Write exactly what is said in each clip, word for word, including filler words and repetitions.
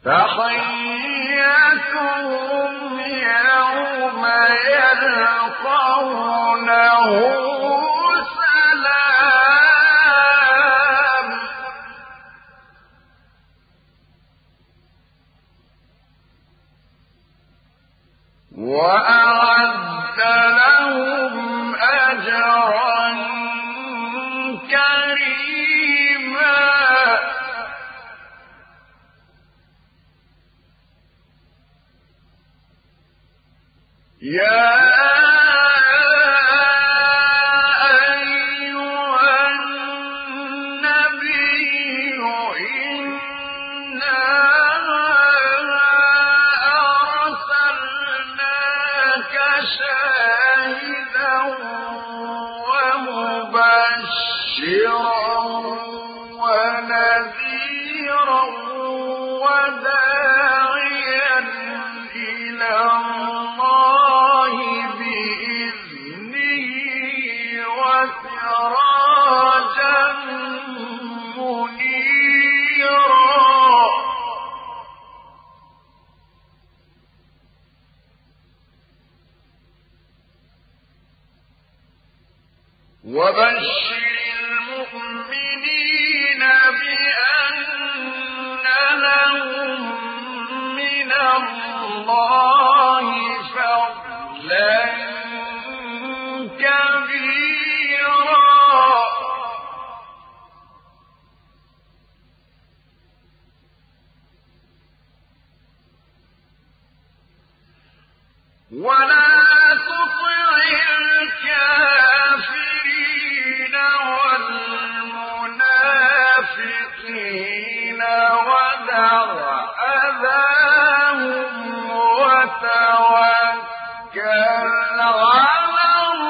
تحيتهم يوم يلقونه سلام وأعد لهم أجرا كريما يا أيها النبي إنا أرسلناك شاهدا ومبشرا ونذيرا وداعيا إلى الله بإذنه وسراجا منيرا وبشر المؤمنين بأن لهم من الله فضلا كبيرا ولا تطع الكافرين والمنافقين ودع أذاهم وتوكل على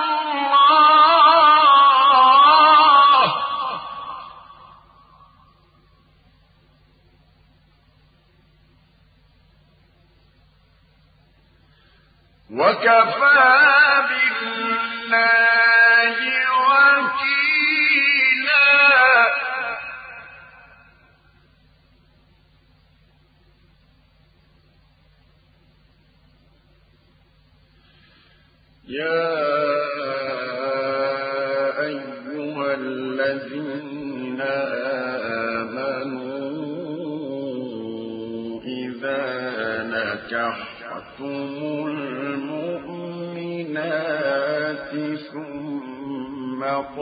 الله وكفى بالله وكيلا يا أيها الذين آمنوا إذا نكحتم المؤمنات ثم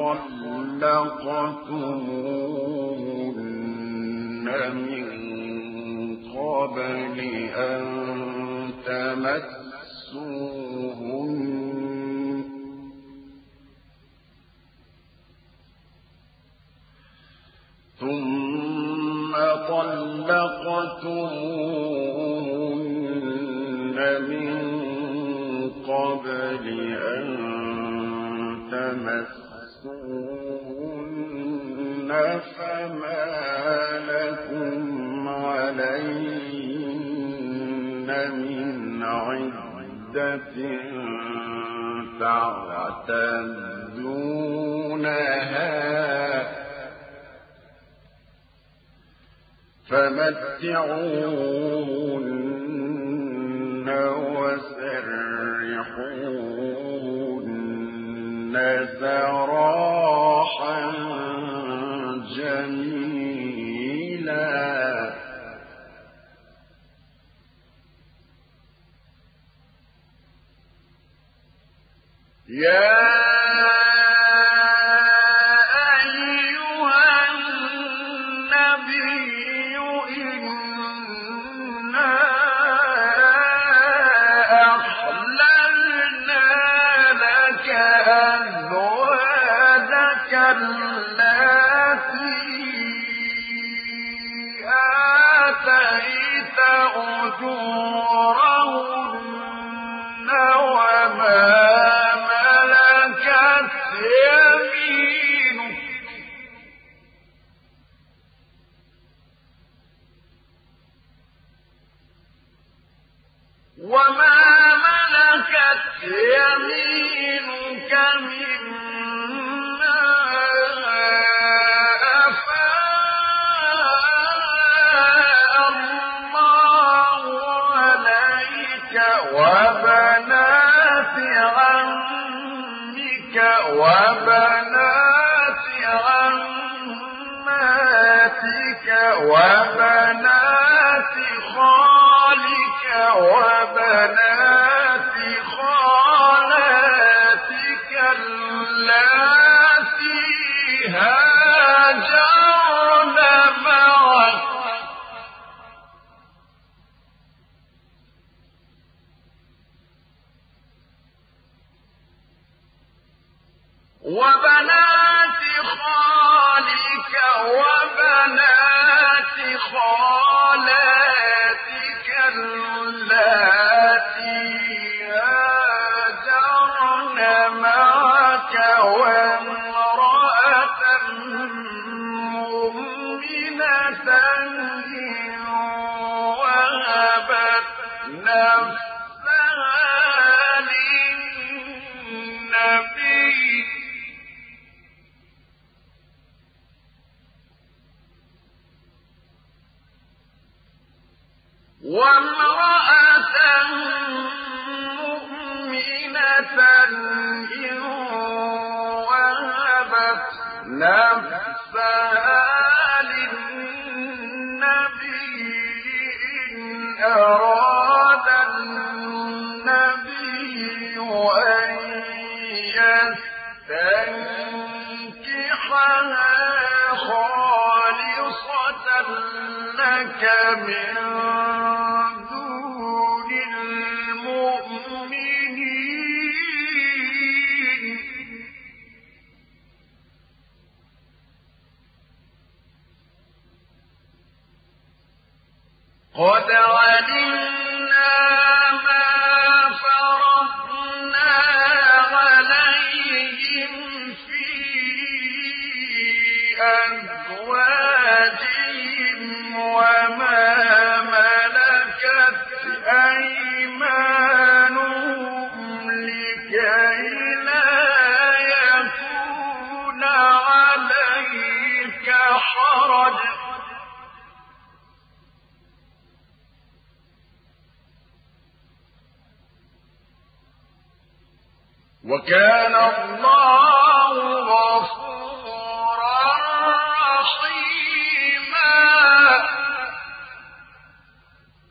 طلقتموهن من قبل أن تمسوهن ثم طلقتموهن من قبل أن تمسوهن فما لكم عليهن من عدة تعتدونها فمتعوهن وسرحوهن سراحا جميلا يا أجورهن وما ملكت يمينك وما ملكت يمينك مما أفاء الله وبنات عمك وبنات عماتك وبنات خالك وبنات خالاتك اللاتي هاجرن معك وبنات خالك وبنات خالاتك اللاتي هاجرن معك وامرأة مؤمنة إن وهبت نفسها للنبي وامرأة مؤمنة إن وهبت نفسها للنبي إن أراد النبي أن يستنكحها خالصة لك من دون المؤمنين قد علمنا ما فرضنا عليهم في أزواجهم وما ملكت أيمانهم لكي لا يكون عليك حرج وكان الله غفورا